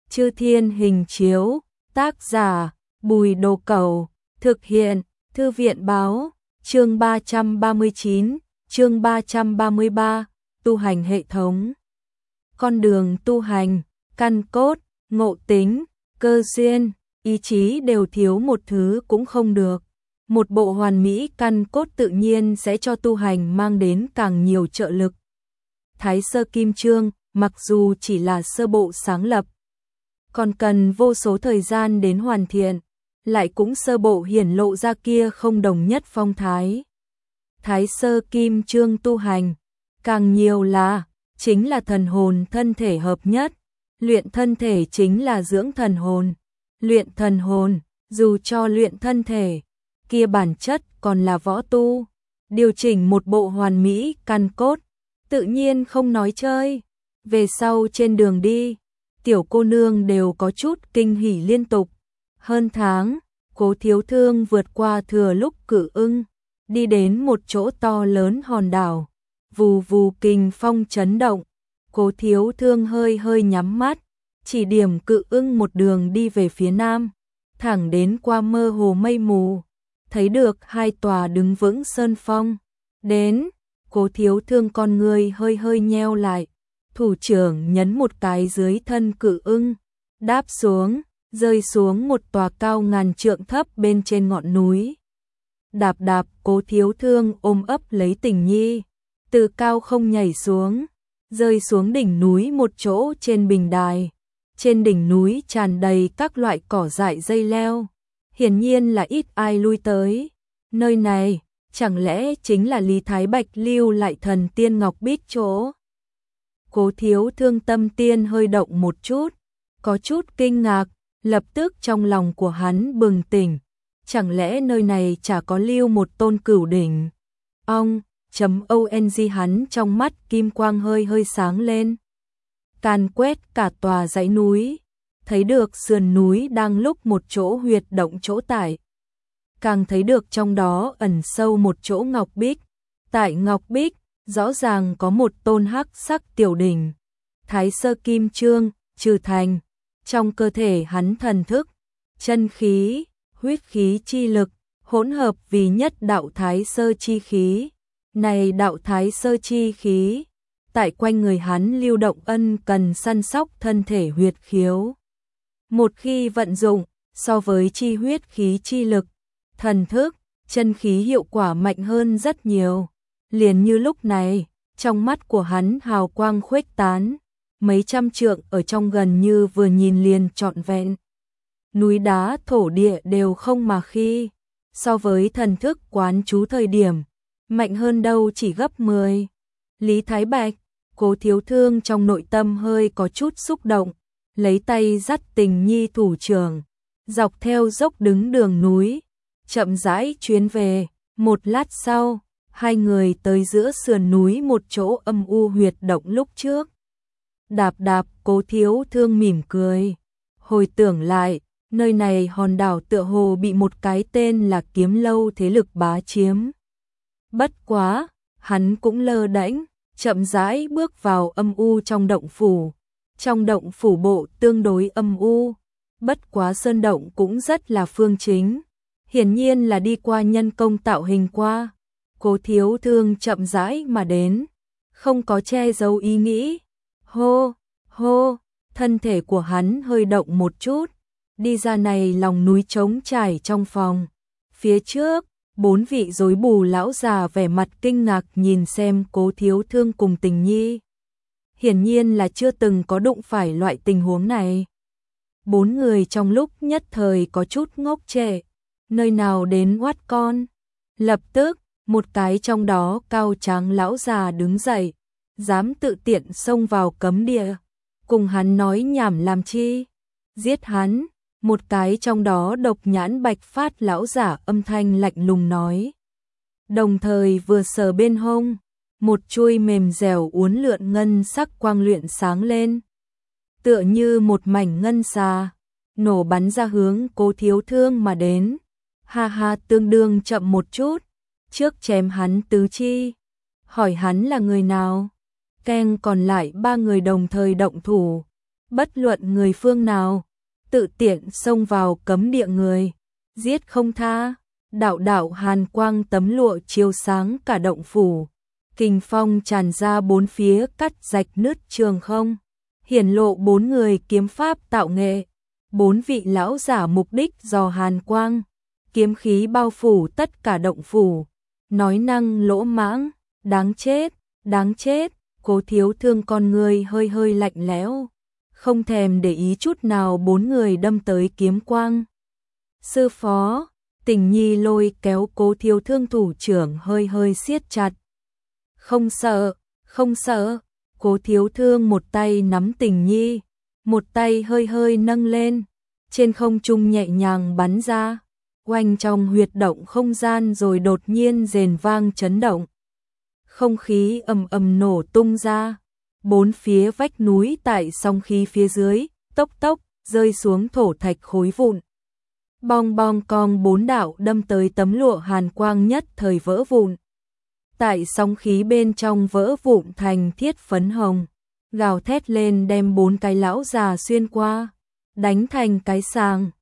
Chư Thiên Hình Chiếu, tác giả Bùi Đồ Cẩu, thực hiện Thư viện Báo, chương 339, chương 333, tu hành hệ thống. Con đường tu hành, căn cốt, ngộ tính, cơ duyên, ý chí đều thiếu một thứ cũng không được. Một bộ hoàn mỹ căn cốt tự nhiên sẽ cho tu hành mang đến càng nhiều trợ lực. Thái Sơ Kim Chương, mặc dù chỉ là sơ bộ sáng lập, còn cần vô số thời gian đến hoàn thiện, lại cũng sơ bộ hiển lộ ra kia không đồng nhất phong thái. Thái Sơ Kim Chương tu hành, càng nhiều là, chính là thần hồn thân thể hợp nhất, luyện thân thể chính là dưỡng thần hồn, luyện thần hồn, dù cho luyện thân thể, kia bản chất còn là võ tu, điều chỉnh một bộ hoàn mỹ căn cốt, tự nhiên không nói chơi. Về sau trên đường đi, tiểu cô nương đều có chút kinh hỉ liên tục. Hơn tháng, Cố Thiếu Thương vượt qua Thừa Lúc Cự Ưng, đi đến một chỗ to lớn hòn đảo. Vù vù kình phong chấn động, Cố Thiếu Thương hơi hơi nhắm mắt, chỉ điểm Cự Ưng một đường đi về phía nam, thẳng đến qua mơ hồ mây mù, thấy được hai tòa đứng vững sơn phong. Đến, Cố Thiếu Thương con người hơi hơi nheo lại, thủ trưởng nhấn một cái dưới thân Cự Ưng, đáp xuống, rơi xuống một tòa cao ngàn trượng thấp bên trên ngọn núi. Đạp đạp, Cố Thiếu Thương ôm ấp lấy Tình Nhi, từ cao không nhảy xuống, rơi xuống đỉnh núi một chỗ trên bình đài. Trên đỉnh núi tràn đầy các loại cỏ dại dây leo, hiển nhiên là ít ai lui tới. Nơi này, chẳng lẽ chính là Lý Thái Bạch lưu lại thần tiên ngọc bích chỗ? Cố Thiếu Thương tâm tiên hơi động một chút, có chút kinh ngạc, lập tức trong lòng của hắn bừng tỉnh. Chẳng lẽ nơi này chả có lưu một tôn cửu đỉnh? Ông, ONG hắn trong mắt kim quang hơi hơi sáng lên. Càn quét cả tòa dãy núi, thấy được sườn núi đang lúc một chỗ huyệt động chỗ tại. Càng thấy được trong đó ẩn sâu một chỗ ngọc bích. Tại ngọc bích, rõ ràng có một tôn hắc sắc tiểu đỉnh. Thái Sơ Kim Chương, trừ thành. Trong cơ thể hắn thần thức, chân khí, huyết khí chi lực, hỗn hợp vì nhất đạo Thái Sơ chi khí. Này đạo Thái Sơ chi khí, tại quanh người hắn lưu động ân cần săn sóc thân thể huyệt khiếu. Một khi vận dụng, so với chi huyết khí chi lực, thần thức, chân khí hiệu quả mạnh hơn rất nhiều. Liền như lúc này, trong mắt của hắn hào quang khuếch tán, mấy trăm trượng ở trong gần như vừa nhìn liền trọn vẹn. Núi đá thổ địa đều không mà khi, so với thần thức quán chú thời điểm, mạnh hơn đâu chỉ gấp 10. Lý Thái Bạch, Cố Thiếu Thương trong nội tâm hơi có chút xúc động, lấy tay dắt Tình Nhi thủ trưởng, dọc theo dốc đứng đường núi, chậm rãi chuyến về. Một lát sau, hai người tới giữa sườn núi một chỗ âm u huyệt động lúc trước. Đạp đạp, Cố Thiếu Thương mỉm cười, hồi tưởng lại, nơi này hòn đảo tựa hồ bị một cái tên là Kiếm Lâu thế lực bá chiếm. Bất quá, hắn cũng lơ đễnh, chậm rãi bước vào âm u trong động phủ. Trong động phủ bộ tương đối âm u, bất quá sơn động cũng rất là phương chính, hiển nhiên là đi qua nhân công tạo hình qua. Cố Thiếu Thương chậm rãi mà đến, không có che giấu ý nghĩ. Hô, hô, thân thể của hắn hơi động một chút, đi ra này lòng núi trống trải trong phòng. Phía trước, 4 vị rối bù lão già vẻ mặt kinh ngạc nhìn xem Cố Thiếu Thương cùng Tình Nhi. Hiển nhiên là chưa từng có đụng phải loại tình huống này. 4 người trong lúc nhất thời có chút ngốc trệ, nơi nào đến oát con. Lập tức, một cái trong đó cao tráng lão già đứng dậy, dám tự tiện xông vào cấm địa, cùng hắn nói nhảm làm chi? Giết hắn. Một cái trong đó độc nhãn bạch phát lão giả âm thanh lạnh lùng nói. Đồng thời vừa sờ bên hông, một chuôi mềm dẻo uốn lượn ngân sắc quang luyện sáng lên. Tựa như một mảnh ngân xà, nổ bắn ra hướng Cố Thiếu Thương mà đến. Ha ha, tương đương chậm một chút, trước chém hắn tứ chi. Hỏi hắn là người nào? Keng, còn lại 3 người đồng thời động thủ. bất luận người phương nào, tự tiện xông vào cấm địa người, giết không tha. Đạo đạo hàn quang tấm lụa chiếu sáng cả động phủ, kình phong tràn ra bốn phía cắt rạch nứt trường không, hiển lộ bốn người kiếm pháp tạo nghệ, bốn vị lão giả mục đích dò hàn quang, kiếm khí bao phủ tất cả động phủ, nói năng lỗ mãng, đáng chết, đáng chết. Cố Thiếu Thương con người hơi hơi lạnh lẽo, không thèm để ý chút nào bốn người đâm tới kiếm quang. Sư phó, Tình Nhi lôi kéo Cố Thiếu Thương thủ trưởng hơi hơi siết chặt. Không sợ, không sợ. Cố Thiếu Thương một tay nắm Tình Nhi, một tay hơi hơi nâng lên, trên không trung nhẹ nhàng bắn ra, oanh trong huyệt động không gian rồi đột nhiên rền vang chấn động. Không khí ầm ầm nổ tung ra, bốn phía vách núi tại song khí phía dưới, tốc tốc, rơi xuống thổ thạch khối vụn. Bong bong cong bốn đạo đâm tới tấm lụa hàn quang nhất thời vỡ vụn. Tại sóng khí bên trong vỡ vụn thành thiết phấn hồng, gào thét lên đem bốn cái lão già xuyên qua, đánh thành cái sàng,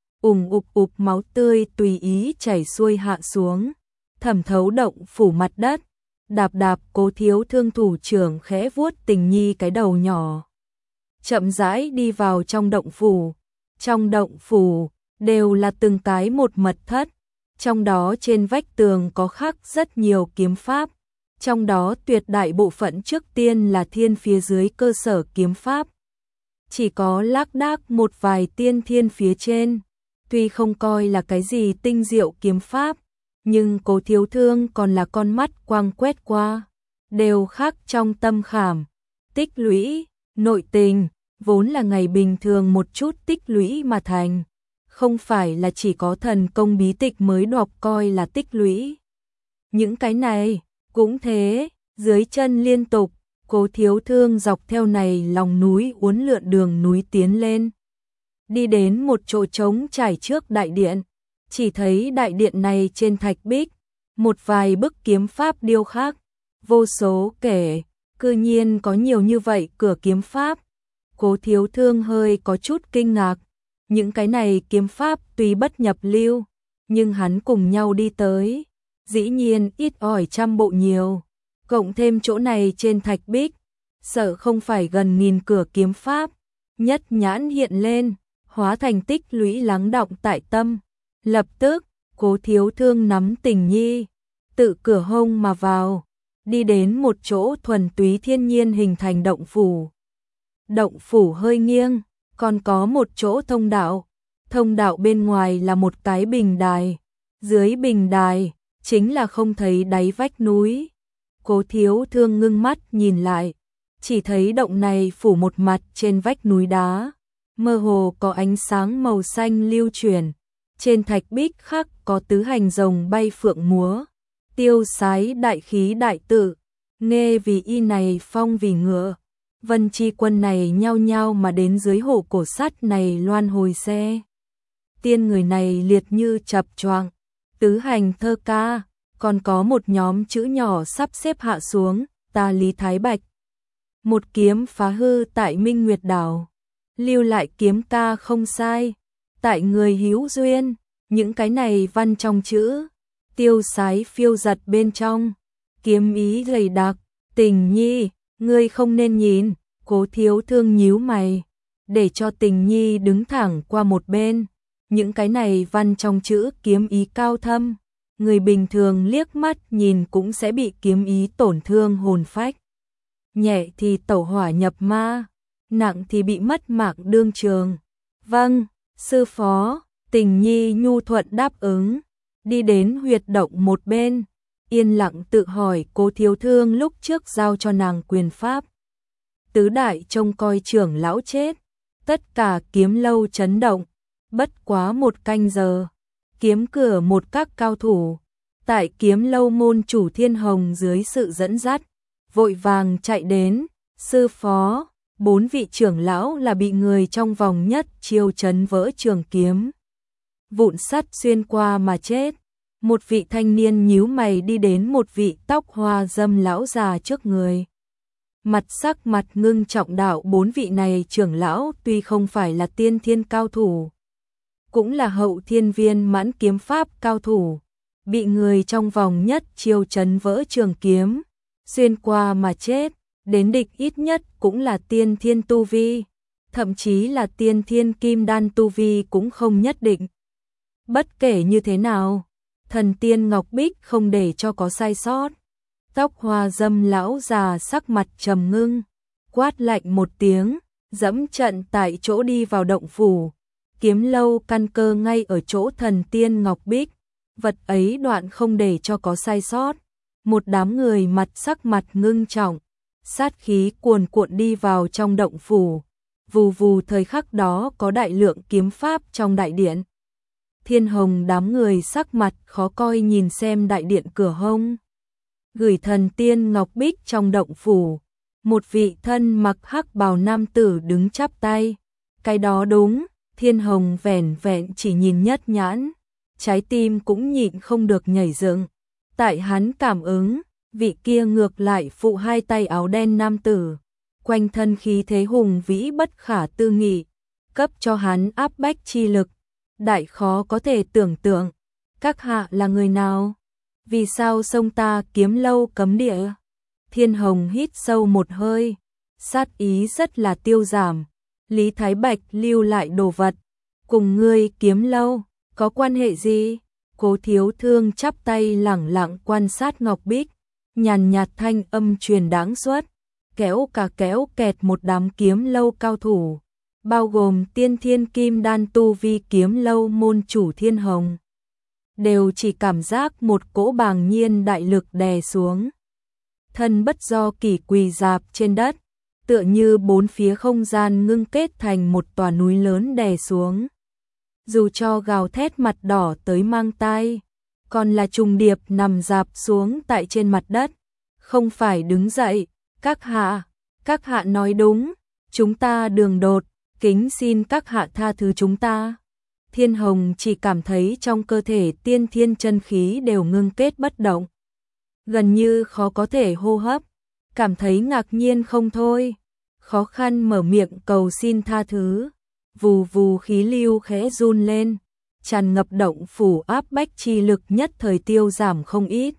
ục máu tươi tùy ý chảy xuôi hạ xuống, thẩm thấu động phủ mặt đất. Đạp đạp Cố Thiếu Thương thủ trưởng khẽ vuốt Tình Nhi cái đầu nhỏ, chậm rãi đi vào trong động phủ. Trong động phủ đều là từng cái một mật thất, trong đó trên vách tường có khắc rất nhiều kiếm pháp, trong đó tuyệt đại bộ phận trước tiên là thiên phía dưới cơ sở kiếm pháp. Chỉ có lác đác một vài tiên thiên phía trên, tuy không coi là cái gì tinh diệu kiếm pháp, nhưng Cố Thiếu Thương còn là con mắt quang quét qua, đều khắc trong tâm khảm, tích lũy, nội tình, vốn là ngày bình thường một chút tích lũy mà thành, không phải là chỉ có thần công bí tịch mới đọc coi là tích lũy. Những cái này, cũng thế, dưới chân liên tục, Cố Thiếu Thương dọc theo này lòng núi uốn lượn đường núi tiến lên. Đi đến một chỗ trống trải trước đại điện, chỉ thấy đại điện này trên thạch bích, một vài bức kiếm pháp điêu khắc, vô số kể, cư nhiên có nhiều như vậy cửa kiếm pháp. Cố Thiếu Thương hơi có chút kinh ngạc, những cái này kiếm pháp tuy bất nhập lưu, nhưng hắn cùng nhau đi tới, dĩ nhiên ít ỏi trăm bộ nhiều, cộng thêm chỗ này trên thạch bích, sợ không phải gần nghìn cửa kiếm pháp, nhất nhãn hiện lên, hóa thành tích lũy lắng đọng tại tâm. Lập tức, Cố Thiếu Thương nắm Tình Nhi, tự cửa hông mà vào, đi đến một chỗ thuần túy thiên nhiên hình thành động phủ. Động phủ hơi nghiêng, còn có một chỗ thông đạo bên ngoài là một cái bình đài, dưới bình đài chính là không thấy đáy vách núi. Cố Thiếu Thương ngưng mắt nhìn lại, chỉ thấy động này phủ một mặt trên vách núi đá, mơ hồ có ánh sáng màu xanh lưu chuyển, trên thạch bích khắc có tứ hành rồng bay phượng múa, tiêu sái đại khí đại tự, nghe vì y này phong vì ngựa. Vân Chi Quân này nhao nhao mà đến dưới hổ cổ sắt này loan hồi xe. Tiên người này liệt như chập choạng, tứ hành thơ ca, còn có một nhóm chữ nhỏ sắp xếp hạ xuống, ta Lý Thái Bạch. Một kiếm phá hư tại Minh Nguyệt Đảo, lưu lại kiếm ca không sai, tại người hữu duyên, những cái này văn trong chữ, tiêu sái phiêu giật bên trong, kiếm ý dày đặc, Tình Nhi, ngươi không nên nhìn. Cố Thiếu Thương nhíu mày, để cho Tình Nhi đứng thẳng qua một bên, những cái này văn trong chữ kiếm ý cao thâm, người bình thường liếc mắt nhìn cũng sẽ bị kiếm ý tổn thương hồn phách. Nhẹ thì tẩu hỏa nhập ma, nặng thì bị mất mạng đương trường. Vâng, sư phó. Tình Nhi nhu thuận đáp ứng, đi đến huyệt động một bên, yên lặng tự hỏi Cố Thiếu Thương lúc trước giao cho nàng quyền pháp. Tứ đại trông coi trưởng lão chết, tất cả kiếm lâu chấn động, bất quá một canh giờ, kiếm cửa một các cao thủ, tại kiếm lâu môn chủ Thiên Hồng dưới sự dẫn dắt, vội vàng chạy đến, sư phó, 4 vị trưởng lão là bị người trong vòng nhất chiêu chấn vỡ trường kiếm. Vụn sắt xuyên qua mà chết. Một vị thanh niên nhíu mày đi đến một vị tóc hoa râm lão già trước người. sắc mặt ngưng trọng đạo 4 vị này trưởng lão tuy không phải là tiên thiên cao thủ, cũng là hậu thiên viên mãn kiếm pháp cao thủ, bị người trong vòng nhất chiêu chấn vỡ trường kiếm, xuyên qua mà chết, đến địch ít nhất cũng là tiên thiên tu vi, thậm chí là tiên thiên kim đan tu vi cũng không nhất định. Bất kể như thế nào, thần tiên Ngọc Bích không để cho có sai sót. Tóc hoa dâm lão già sắc mặt trầm ngưng, quát lạnh một tiếng, dẫm trận tại chỗ đi vào động phủ. Kiếm lâu căn cơ ngay ở chỗ thần tiên Ngọc Bích, vật ấy đoạn không để cho có sai sót. Một đám người sắc mặt ngưng trọng, sát khí cuồn cuộn đi vào trong động phủ. Vù vù thời khắc đó có đại lượng kiếm pháp trong đại điện. Thiên Hồng đám người sắc mặt khó coi nhìn xem đại điện cửa hông. Gửi thần tiên Ngọc Bích trong động phủ, một vị thân mặc hắc bào nam tử đứng chắp tay. Cái đó đúng, Thiên Hồng vẻn vẹn chỉ nhìn nhất nhãn, trái tim cũng nhịn không được nhảy dựng. Tại hắn cảm ứng, vị kia ngược lại phụ hai tay áo đen nam tử, quanh thân khí thế hùng vĩ bất khả tư nghị, cấp cho hắn áp bách chi lực, đại khó có thể tưởng tượng. Các hạ là người nào? Vì sao xông ta kiếm lâu cấm địa? Thiên Hồng hít sâu một hơi, sát ý rất là tiêu giảm. Lý Thái Bạch lưu lại đồ vật, cùng ngươi kiếm lâu, có quan hệ gì? Cố Thiếu Thương chắp tay lẳng lặng quan sát Ngọc Bích, nhàn nhạt thanh âm truyền đáng suốt, kéo kẹt một đám kiếm lâu cao thủ, bao gồm tiên thiên kim đan tu vi kiếm lâu môn chủ Thiên Hồng. Đều chỉ cảm giác một cỗ bàng nhiên đại lực đè xuống. Thân bất do kỷ quỳ dạp trên đất, tựa như bốn phía không gian ngưng kết thành một tòa núi lớn đè xuống. Dù cho gào thét mặt đỏ tới mang tai, còn là trùng điệp nằm dạp xuống tại trên mặt đất, không phải đứng dậy. Các hạ nói đúng, chúng ta đường đột, kính xin các hạ tha thứ chúng ta. Thiên Hồng chỉ cảm thấy trong cơ thể tiên thiên chân khí đều ngưng kết bất động, gần như khó có thể hô hấp, cảm thấy ngạc nhiên không thôi, khó khăn mở miệng cầu xin tha thứ. Vù vù khí lưu khẽ run lên, tràn ngập động phủ áp bách chi lực nhất thời tiêu giảm không ít.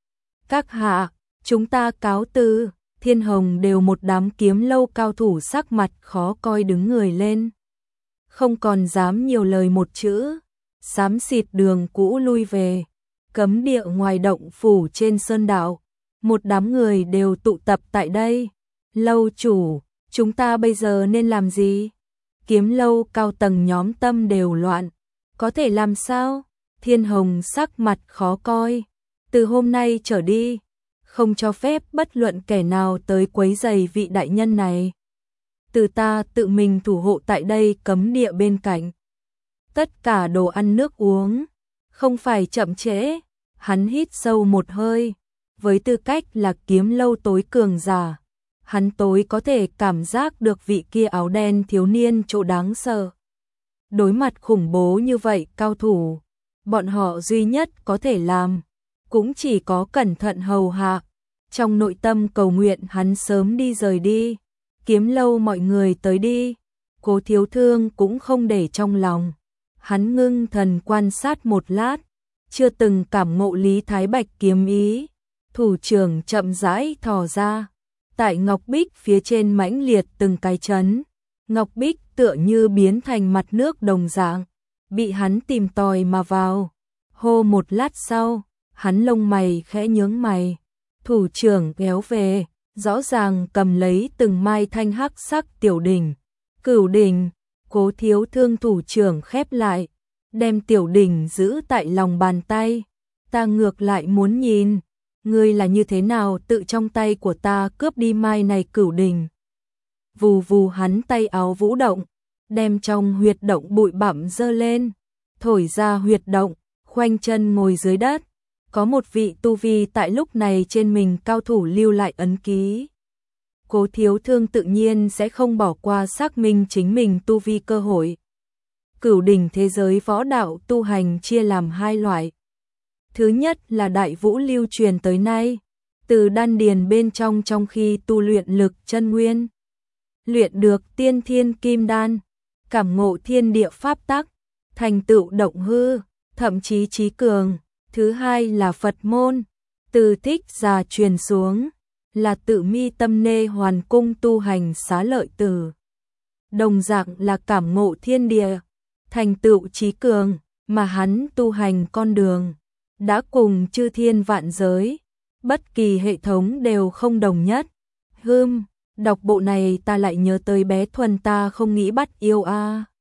Các hạ, chúng ta cáo từ. Thiên Hồng đều một đám kiếm lâu cao thủ sắc mặt khó coi đứng người lên, không còn dám nhiều lời một chữ, xám xịt đường cũ lui về. Cấm địa ngoài động phủ trên sơn đạo, một đám người đều tụ tập tại đây. Lâu chủ, chúng ta bây giờ nên làm gì? Kiếm lâu cao tầng nhóm tâm đều loạn, có thể làm sao? Thiên Hồng sắc mặt khó coi, từ hôm nay trở đi, không cho phép bất luận kẻ nào tới quấy rầy vị đại nhân này. Từ ta tự mình thủ hộ tại đây cấm địa bên cạnh. Tất cả đồ ăn nước uống, không phải chậm trễ. Hắn hít sâu một hơi, với tư cách là kiếm lâu tối cường giả, hắn tối có thể cảm giác được vị kia áo đen thiếu niên chỗ đáng sợ. Đối mặt khủng bố như vậy cao thủ, bọn họ duy nhất có thể làm, cũng chỉ có cẩn thận hầu hạ. Trong nội tâm cầu nguyện hắn sớm đi rời đi, kiếm lâu mọi người tới đi. Cố Thiếu Thương cũng không để trong lòng, hắn ngưng thần quan sát một lát, chưa từng cảm ngộ Lý Thái Bạch kiếm ý, thủ trưởng chậm rãi thò ra, tại Ngọc Bích phía trên mãnh liệt từng cái chấn. Ngọc Bích tựa như biến thành mặt nước đồng dạng, bị hắn tìm tòi mà vào. Hô một lát sau, hắn lông mày khẽ nhướng mày, thủ trưởng kéo về, rõ ràng cầm lấy từng mai thanh hắc sắc tiểu đỉnh. Cửu đỉnh, Cố Thiếu Thương thủ trưởng khép lại, đem tiểu đỉnh giữ tại lòng bàn tay. Ta ngược lại muốn nhìn, ngươi là như thế nào tự trong tay của ta cướp đi mai này cửu đỉnh. Vù vù hắn tay áo vũ động, đem trong huyệt động bụi bặm dơ lên, thổi ra huyệt động, khoanh chân ngồi dưới đất. Có một vị tu vi tại lúc này trên mình cao thủ lưu lại ấn ký. Cố Thiếu Thương tự nhiên sẽ không bỏ qua xác minh chính mình tu vi cơ hội. Cửu đỉnh thế giới võ đạo tu hành chia làm hai loại. Thứ nhất là đại vũ lưu truyền tới nay, từ đan điền bên trong khi tu luyện lực chân nguyên. Luyện được tiên thiên kim đan, cảm ngộ thiên địa pháp tắc, thành tựu động hư, thậm chí trí cường. Thứ hai là Phật môn, từ Thích Giả truyền xuống, là tự mi tâm nê hoàn cung tu hành Xá Lợi Tử. Đồng dạng là cảm ngộ thiên địa, thành tựu trí cường, mà hắn tu hành con đường đã cùng chư thiên vạn giới, bất kỳ hệ thống đều không đồng nhất. Đọc bộ này ta lại nhớ tới bé Thuần ta không nghĩ bắt yêu a.